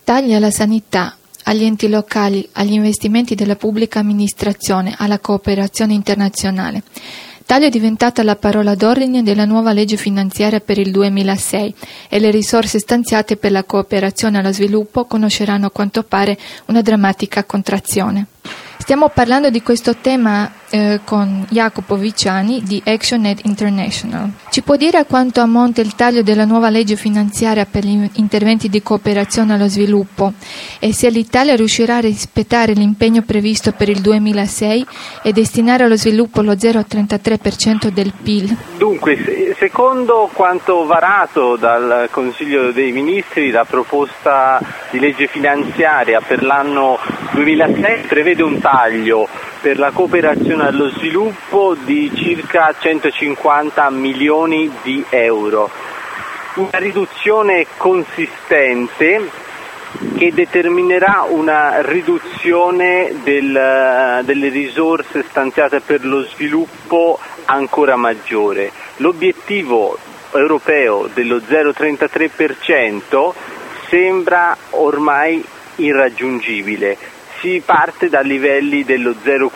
Tagli alla sanità, agli enti locali, agli investimenti della pubblica amministrazione, alla cooperazione internazionale. Taglio è diventata la parola d'ordine della nuova legge finanziaria per il 2006 e le risorse stanziate per la cooperazione allo sviluppo conosceranno a quanto pare una drammatica contrazione. Stiamo parlando di questo tema con Jacopo Viciani di ActionAid International. Ci può dire a quanto ammonta il taglio della nuova legge finanziaria per gli interventi di cooperazione allo sviluppo e se l'Italia riuscirà a rispettare l'impegno previsto per il 2006 e destinare allo sviluppo lo 0,33% del PIL? Dunque, secondo quanto varato dal Consiglio dei Ministri, la proposta di legge finanziaria per l'anno 2006 prevede un taglio per la cooperazione allo sviluppo di circa 150 milioni di euro. Una riduzione consistente che determinerà una riduzione delle risorse stanziate per lo sviluppo ancora maggiore. L'obiettivo europeo dello 0,33% sembra ormai irraggiungibile. Si parte da livelli dello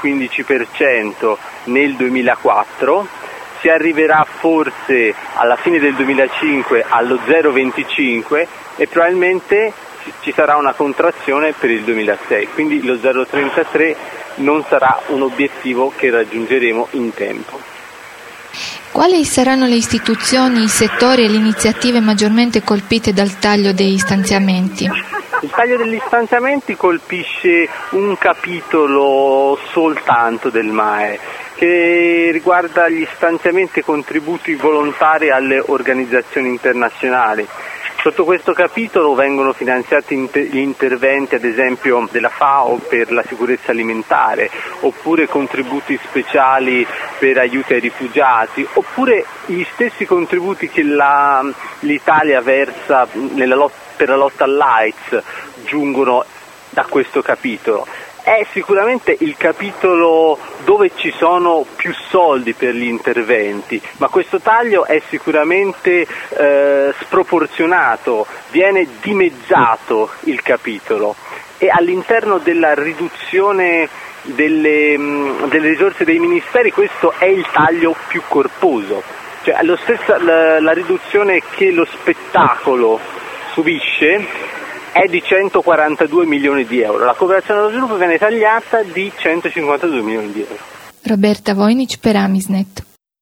0,15% nel 2004, si arriverà forse alla fine del 2005 allo 0,25% e probabilmente ci sarà una contrazione per il 2006, quindi lo 0,33 non sarà un obiettivo che raggiungeremo in tempo. Quali saranno le istituzioni, i settori e le iniziative maggiormente colpite dal taglio dei stanziamenti? Il taglio degli stanziamenti colpisce un capitolo soltanto del MAE, che riguarda gli stanziamenti e contributi volontari alle organizzazioni internazionali. Sotto questo capitolo vengono finanziati gli interventi, ad esempio, della FAO per la sicurezza alimentare, oppure contributi speciali per aiuti ai rifugiati, oppure gli stessi contributi che l'Italia versa per la lotta all'AIDS giungono da questo capitolo. È sicuramente il capitolo dove ci sono più soldi per gli interventi, ma questo taglio è sicuramente sproporzionato, viene dimezzato il capitolo e all'interno della riduzione delle risorse dei ministeri questo è il taglio più corposo, cioè la riduzione che lo spettacolo subisce è di 142 milioni di euro. La cooperazione allo sviluppo viene tagliata di 152 milioni di euro. Roberta Vojnić per Amisnet.